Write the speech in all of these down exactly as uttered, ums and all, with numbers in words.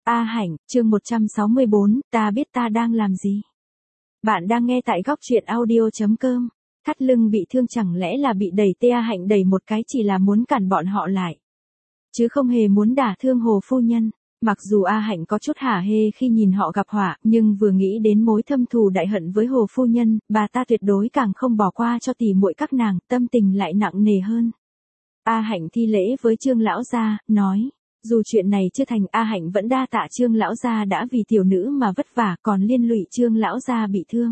A Hạnh, chương một trăm sáu mươi bốn, ta biết ta đang làm gì. Bạn đang nghe tại góc truyện audio.com. Thắt lưng bị thương chẳng lẽ là bị đẩy tê A Hạnh đẩy một cái chỉ là muốn cản bọn họ lại. Chứ không hề muốn đả thương Hồ phu nhân. Mặc dù A Hạnh có chút hả hê khi nhìn họ gặp họa, nhưng vừa nghĩ đến mối thâm thù đại hận với Hồ phu nhân, bà ta tuyệt đối càng không bỏ qua cho tỉ muội các nàng, tâm tình lại nặng nề hơn. A Hạnh thi lễ với Trương lão gia, nói. Dù chuyện này chưa thành, A Hạnh vẫn đa tạ Trương lão gia đã vì tiểu nữ mà vất vả, còn liên lụy Trương lão gia bị thương.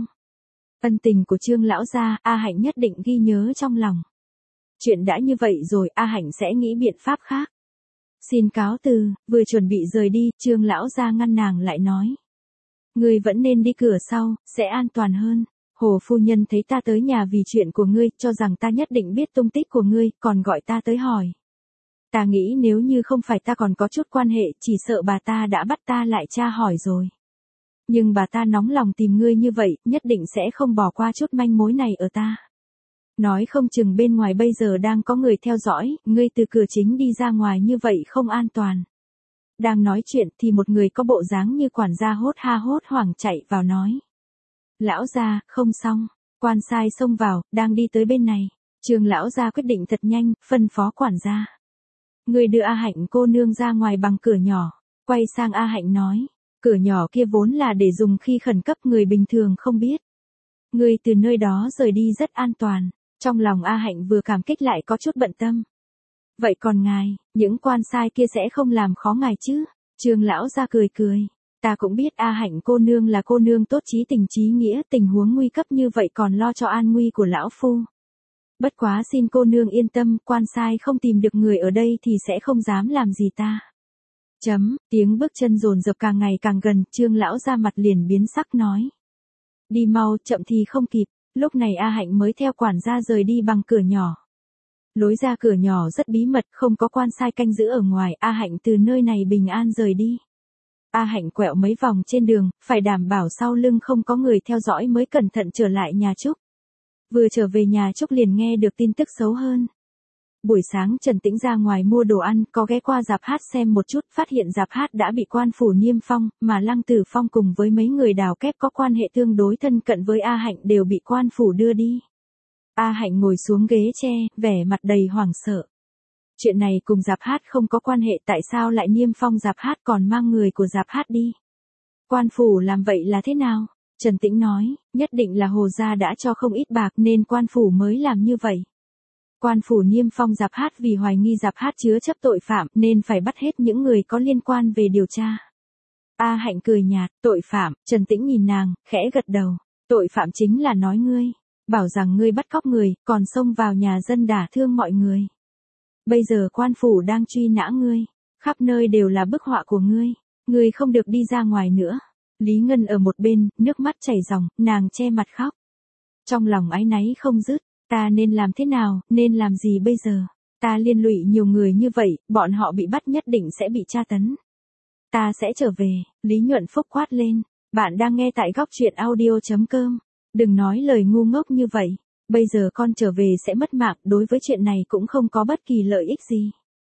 Ân tình của Trương lão gia, A Hạnh nhất định ghi nhớ trong lòng. Chuyện đã như vậy rồi, A Hạnh sẽ nghĩ biện pháp khác. Xin cáo từ, vừa chuẩn bị rời đi, Trương lão gia ngăn nàng lại nói. Ngươi vẫn nên đi cửa sau, sẽ an toàn hơn. Hồ phu nhân thấy ta tới nhà vì chuyện của ngươi, cho rằng ta nhất định biết tung tích của ngươi, còn gọi ta tới hỏi. Ta nghĩ nếu như không phải ta còn có chút quan hệ, chỉ sợ bà ta đã bắt ta lại tra hỏi rồi. Nhưng bà ta nóng lòng tìm ngươi như vậy, nhất định sẽ không bỏ qua chút manh mối này ở ta. Nói không chừng bên ngoài bây giờ đang có người theo dõi, ngươi từ cửa chính đi ra ngoài như vậy không an toàn. Đang nói chuyện thì một người có bộ dáng như quản gia hốt ha hốt hoảng chạy vào nói. Lão gia, không xong, quan sai xông vào, đang đi tới bên này. Trương lão gia quyết định thật nhanh, phân phó quản gia. Người đưa A Hạnh cô nương ra ngoài bằng cửa nhỏ, quay sang A Hạnh nói, cửa nhỏ kia vốn là để dùng khi khẩn cấp, người bình thường không biết. Người từ nơi đó rời đi rất an toàn, trong lòng A Hạnh vừa cảm kích lại có chút bận tâm. Vậy còn ngài, những quan sai kia sẽ không làm khó ngài chứ? Trương lão ra cười cười, ta cũng biết A Hạnh cô nương là cô nương tốt chí tình chí nghĩa, tình huống nguy cấp như vậy còn lo cho an nguy của lão phu. Bất quá xin cô nương yên tâm, quan sai không tìm được người ở đây thì sẽ không dám làm gì ta. Chấm, tiếng bước chân dồn dập càng ngày càng gần, Trương lão ra mặt liền biến sắc nói. Đi mau, chậm thì không kịp, lúc này A Hạnh mới theo quản gia rời đi bằng cửa nhỏ. Lối ra cửa nhỏ rất bí mật, không có quan sai canh giữ ở ngoài, A Hạnh từ nơi này bình an rời đi. A Hạnh quẹo mấy vòng trên đường, phải đảm bảo sau lưng không có người theo dõi mới cẩn thận trở lại nhà Trúc. Vừa trở về nhà Trúc liền nghe được tin tức xấu hơn. Buổi sáng Trần Tĩnh ra ngoài mua đồ ăn, có ghé qua rạp hát xem một chút, phát hiện rạp hát đã bị quan phủ niêm phong, mà Lăng Tử Phong cùng với mấy người đào kép có quan hệ tương đối thân cận với A Hạnh đều bị quan phủ đưa đi. A Hạnh ngồi xuống ghế tre, vẻ mặt đầy hoảng sợ. Chuyện này cùng rạp hát không có quan hệ, tại sao lại niêm phong rạp hát còn mang người của rạp hát đi? Quan phủ làm vậy là thế nào? Trần Tĩnh nói, nhất định là Hồ gia đã cho không ít bạc nên quan phủ mới làm như vậy. Quan phủ niêm phong rạp hát vì hoài nghi rạp hát chứa chấp tội phạm nên phải bắt hết những người có liên quan về điều tra. A Hạnh cười nhạt, tội phạm, Trần Tĩnh nhìn nàng, khẽ gật đầu. Tội phạm chính là nói ngươi, bảo rằng ngươi bắt cóc người, còn xông vào nhà dân đả thương mọi người. Bây giờ quan phủ đang truy nã ngươi, khắp nơi đều là bức họa của ngươi, ngươi không được đi ra ngoài nữa. Lý Ngân ở một bên, nước mắt chảy ròng, nàng che mặt khóc. Trong lòng áy náy không dứt, ta nên làm thế nào, nên làm gì bây giờ? Ta liên lụy nhiều người như vậy, bọn họ bị bắt nhất định sẽ bị tra tấn. Ta sẽ trở về, Lý Nhuận Phúc quát lên. Bạn đang nghe tại góc truyện audio.com. Đừng nói lời ngu ngốc như vậy, bây giờ con trở về sẽ mất mạng, đối với chuyện này cũng không có bất kỳ lợi ích gì.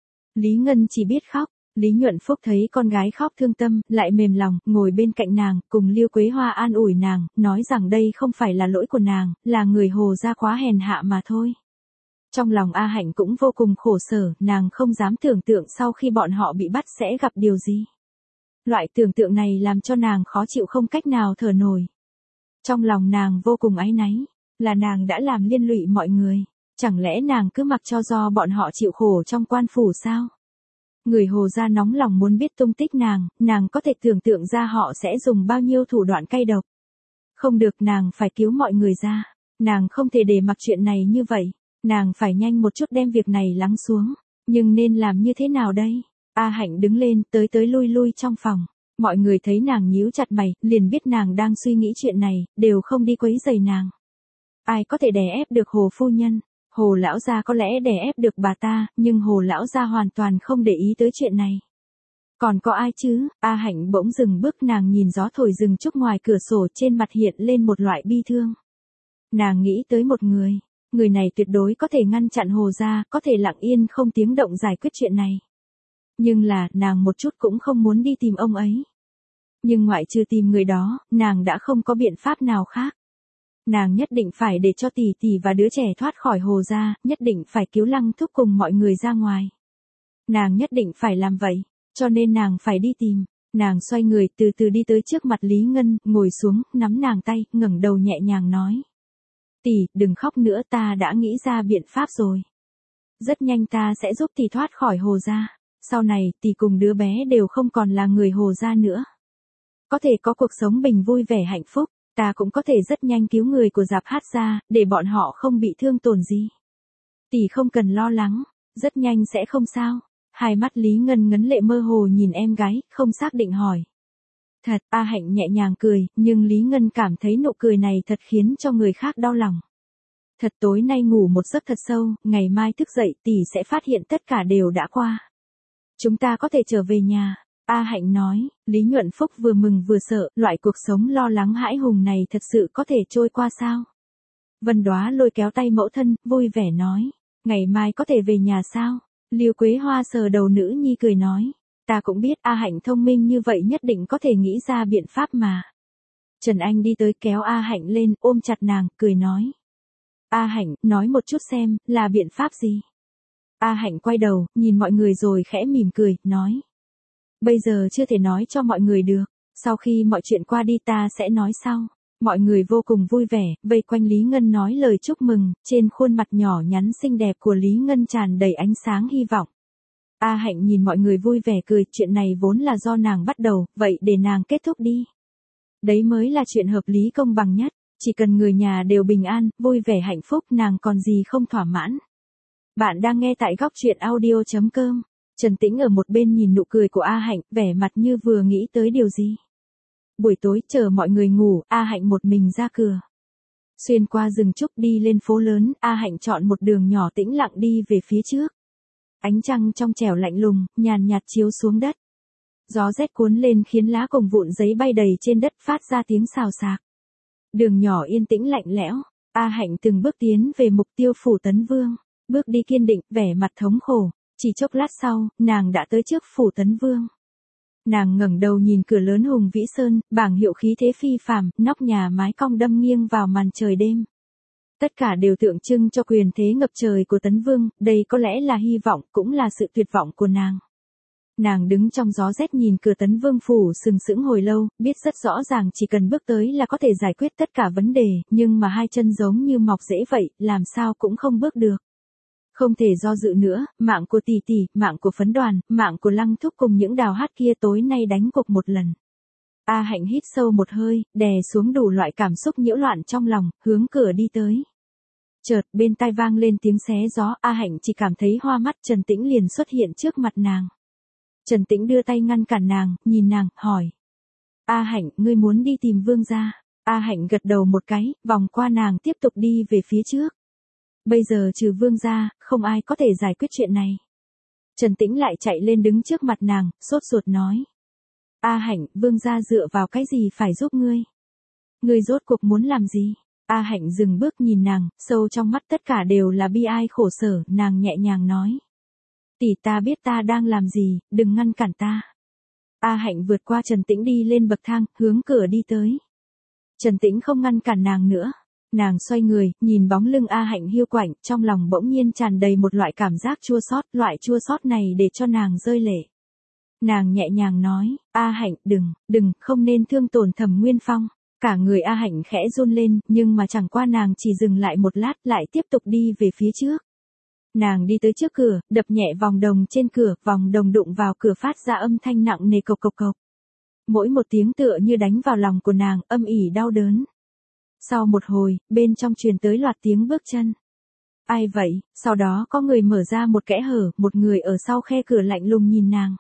Lý Ngân chỉ biết khóc. Lý Nhuận Phúc thấy con gái khóc thương tâm, lại mềm lòng, ngồi bên cạnh nàng, cùng Liêu Quế Hoa an ủi nàng, nói rằng đây không phải là lỗi của nàng, là người Hồ gia quá hèn hạ mà thôi. Trong lòng A Hạnh cũng vô cùng khổ sở, nàng không dám tưởng tượng sau khi bọn họ bị bắt sẽ gặp điều gì. Loại tưởng tượng này làm cho nàng khó chịu không cách nào thở nổi. Trong lòng nàng vô cùng áy náy, là nàng đã làm liên lụy mọi người, chẳng lẽ nàng cứ mặc cho do bọn họ chịu khổ trong quan phủ sao? Người Hồ gia nóng lòng muốn biết tung tích nàng, nàng có thể tưởng tượng ra họ sẽ dùng bao nhiêu thủ đoạn cay độc. Không được, nàng phải cứu mọi người ra, nàng không thể để mặc chuyện này như vậy, nàng phải nhanh một chút đem việc này lắng xuống, nhưng nên làm như thế nào đây? A Hạnh đứng lên, tới tới lui lui trong phòng, mọi người thấy nàng nhíu chặt mày, liền biết nàng đang suy nghĩ chuyện này, đều không đi quấy rầy nàng. Ai có thể đè ép được Hồ phu nhân? Hồ lão gia có lẽ đè ép được bà ta, nhưng Hồ lão gia hoàn toàn không để ý tới chuyện này. Còn có ai chứ? A Hạnh bỗng dừng bước, nàng nhìn gió thổi rừng trúc ngoài cửa sổ, trên mặt hiện lên một loại bi thương. Nàng nghĩ tới một người, người này tuyệt đối có thể ngăn chặn Hồ gia, có thể lặng yên không tiếng động giải quyết chuyện này. Nhưng là, nàng một chút cũng không muốn đi tìm ông ấy. Nhưng ngoại trừ tìm người đó, nàng đã không có biện pháp nào khác. Nàng nhất định phải để cho tỷ tỷ và đứa trẻ thoát khỏi Hồ gia, nhất định phải cứu Lăng Thúc cùng mọi người ra ngoài. Nàng nhất định phải làm vậy, cho nên nàng phải đi tìm. Nàng xoay người từ từ đi tới trước mặt Lý Ngân, ngồi xuống, nắm nàng tay, ngẩng đầu nhẹ nhàng nói. Tỷ, đừng khóc nữa, ta đã nghĩ ra biện pháp rồi. Rất nhanh ta sẽ giúp tỷ thoát khỏi Hồ gia. Sau này, tỷ cùng đứa bé đều không còn là người Hồ gia nữa. Có thể có cuộc sống bình vui vẻ hạnh phúc, ta cũng có thể rất nhanh cứu người của Giạp Hát gia, để bọn họ không bị thương tổn gì. Tỷ không cần lo lắng, rất nhanh sẽ không sao. Hai mắt Lý Ngân ngấn lệ mơ hồ nhìn em gái, không xác định hỏi. Thật, A Hạnh nhẹ nhàng cười, nhưng Lý Ngân cảm thấy nụ cười này thật khiến cho người khác đau lòng. Thật tối nay ngủ một giấc thật sâu, ngày mai thức dậy tỷ sẽ phát hiện tất cả đều đã qua. Chúng ta có thể trở về nhà, A Hạnh nói. Lý Nhuận Phúc vừa mừng vừa sợ, loại cuộc sống lo lắng hãi hùng này thật sự có thể trôi qua sao? Vân Đóa lôi kéo tay mẫu thân, vui vẻ nói. Ngày mai có thể về nhà sao? Lưu Quế Hoa sờ đầu nữ nhi cười nói. Ta cũng biết A Hạnh thông minh như vậy nhất định có thể nghĩ ra biện pháp mà. Trần Anh đi tới kéo A Hạnh lên, ôm chặt nàng, cười nói. A Hạnh, nói một chút xem, là biện pháp gì? A Hạnh quay đầu, nhìn mọi người rồi khẽ mỉm cười, nói. Bây giờ chưa thể nói cho mọi người được, sau khi mọi chuyện qua đi ta sẽ nói sau. Mọi người vô cùng vui vẻ, vây quanh Lý Ngân nói lời chúc mừng, trên khuôn mặt nhỏ nhắn xinh đẹp của Lý Ngân tràn đầy ánh sáng hy vọng. A Hạnh nhìn mọi người vui vẻ cười, chuyện này vốn là do nàng bắt đầu, vậy để nàng kết thúc đi. Đấy mới là chuyện hợp lý công bằng nhất, chỉ cần người nhà đều bình an, vui vẻ hạnh phúc, nàng còn gì không thỏa mãn. Bạn đang nghe tại góc truyện audio chấm com. Trần Tĩnh ở một bên nhìn nụ cười của A Hạnh, vẻ mặt như vừa nghĩ tới điều gì. Buổi tối, chờ mọi người ngủ, A Hạnh một mình ra cửa. Xuyên qua rừng trúc đi lên phố lớn, A Hạnh chọn một đường nhỏ tĩnh lặng đi về phía trước. Ánh trăng trong trẻo lạnh lùng, nhàn nhạt chiếu xuống đất. Gió rét cuốn lên khiến lá cùng vụn giấy bay đầy trên đất phát ra tiếng xào xạc. Đường nhỏ yên tĩnh lạnh lẽo, A Hạnh từng bước tiến về mục tiêu phủ Tấn Vương. Bước đi kiên định, vẻ mặt thống khổ. Chỉ chốc lát sau, nàng đã tới trước phủ Tấn Vương. Nàng ngẩng đầu nhìn cửa lớn hùng vĩ sơn, bảng hiệu khí thế phi phàm, nóc nhà mái cong đâm nghiêng vào màn trời đêm. Tất cả đều tượng trưng cho quyền thế ngập trời của Tấn Vương, đây có lẽ là hy vọng, cũng là sự tuyệt vọng của nàng. Nàng đứng trong gió rét nhìn cửa Tấn Vương phủ sừng sững hồi lâu, biết rất rõ ràng chỉ cần bước tới là có thể giải quyết tất cả vấn đề, nhưng mà hai chân giống như mọc rễ vậy, làm sao cũng không bước được. Không thể do dự nữa, mạng của tỷ tỷ, mạng của Phấn Đoàn, mạng của Lăng Thúc cùng những đào hát kia tối nay đánh cục một lần. A Hạnh hít sâu một hơi, đè xuống đủ loại cảm xúc nhiễu loạn trong lòng, hướng cửa đi tới. Chợt, bên tai vang lên tiếng xé gió, A Hạnh chỉ cảm thấy hoa mắt, Trần Tĩnh liền xuất hiện trước mặt nàng. Trần Tĩnh đưa tay ngăn cản nàng, nhìn nàng, hỏi. A Hạnh, ngươi muốn đi tìm Vương gia? A Hạnh gật đầu một cái, vòng qua nàng tiếp tục đi về phía trước. Bây giờ trừ Vương gia, không ai có thể giải quyết chuyện này. Trần Tĩnh lại chạy lên đứng trước mặt nàng, sốt ruột nói. A Hạnh, Vương gia dựa vào cái gì phải giúp ngươi? Ngươi rốt cuộc muốn làm gì? A Hạnh dừng bước nhìn nàng, sâu trong mắt tất cả đều là bi ai khổ sở, nàng nhẹ nhàng nói. Tỷ, ta biết ta đang làm gì, đừng ngăn cản ta. A Hạnh vượt qua Trần Tĩnh đi lên bậc thang, hướng cửa đi tới. Trần Tĩnh không ngăn cản nàng nữa. Nàng xoay người, nhìn bóng lưng A Hạnh hiu quạnh, trong lòng bỗng nhiên tràn đầy một loại cảm giác chua xót, loại chua xót này để cho nàng rơi lệ. Nàng nhẹ nhàng nói, A Hạnh, đừng, đừng, không nên thương tổn Thẩm Nguyên Phong. Cả người A Hạnh khẽ run lên, nhưng mà chẳng qua nàng chỉ dừng lại một lát, lại tiếp tục đi về phía trước. Nàng đi tới trước cửa, đập nhẹ vòng đồng trên cửa, vòng đồng đụng vào cửa phát ra âm thanh nặng nề cộc cộc cộc. Mỗi một tiếng tựa như đánh vào lòng của nàng, âm ỉ đau đớn. Sau một hồi, bên trong truyền tới loạt tiếng bước chân. Ai vậy? Sau đó có người mở ra một kẽ hở, một người ở sau khe cửa lạnh lùng nhìn nàng.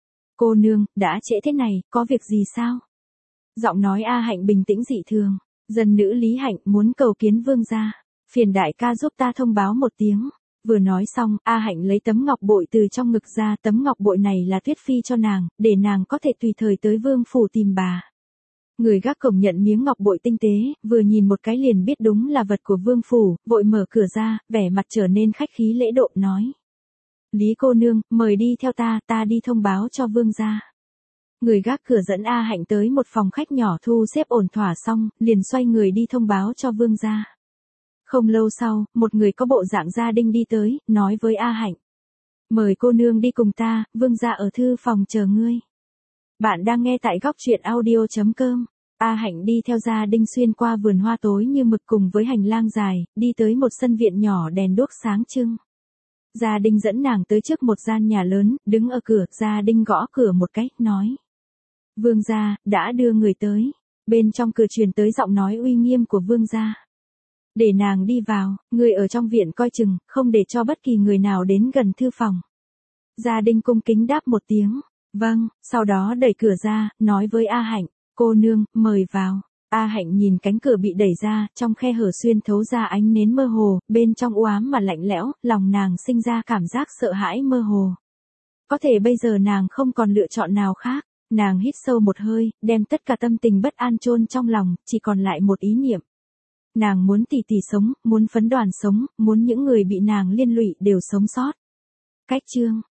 Cô nương, đã trễ thế này, có việc gì sao? Giọng nói A Hạnh bình tĩnh dị thường. Dân nữ Lý Hạnh muốn cầu kiến Vương gia. Phiền đại ca giúp ta thông báo một tiếng. Vừa nói xong, A Hạnh lấy tấm ngọc bội từ trong ngực ra, tấm ngọc bội này là Tuyết Phi cho nàng, để nàng có thể tùy thời tới Vương phủ tìm bà. Người gác cổng nhận miếng ngọc bội tinh tế, vừa nhìn một cái liền biết đúng là vật của Vương phủ, vội mở cửa ra, vẻ mặt trở nên khách khí lễ độ, nói. Lý cô nương, mời đi theo ta, ta đi thông báo cho vương gia. Người gác cửa dẫn A Hạnh tới một phòng khách nhỏ thu xếp ổn thỏa xong, liền xoay người đi thông báo cho vương gia. Không lâu sau, một người có bộ dạng gia đình đi tới, nói với A Hạnh. Mời cô nương đi cùng ta, vương gia ở thư phòng chờ ngươi. Bạn đang nghe tại góc truyện audio chấm com. A Hạnh đi theo gia đình xuyên qua vườn hoa tối như mực cùng với hành lang dài, đi tới một sân viện nhỏ đèn đuốc sáng trưng. Gia đình dẫn nàng tới trước một gian nhà lớn, đứng ở cửa, gia đình gõ cửa một cái, nói. Vương gia, đã đưa người tới. Bên trong cửa truyền tới giọng nói uy nghiêm của vương gia. Để nàng đi vào, người ở trong viện coi chừng, không để cho bất kỳ người nào đến gần thư phòng. Gia đình cung kính đáp một tiếng. Vâng, sau đó đẩy cửa ra, nói với A Hạnh, cô nương, mời vào. A Hạnh nhìn cánh cửa bị đẩy ra, trong khe hở xuyên thấu ra ánh nến mơ hồ, bên trong u ám mà lạnh lẽo, lòng nàng sinh ra cảm giác sợ hãi mơ hồ. Có thể bây giờ nàng không còn lựa chọn nào khác, nàng hít sâu một hơi, đem tất cả tâm tình bất an chôn trong lòng, chỉ còn lại một ý niệm. Nàng muốn tỷ tỷ sống, muốn phấn đoàn sống, muốn những người bị nàng liên lụy đều sống sót. Cách chương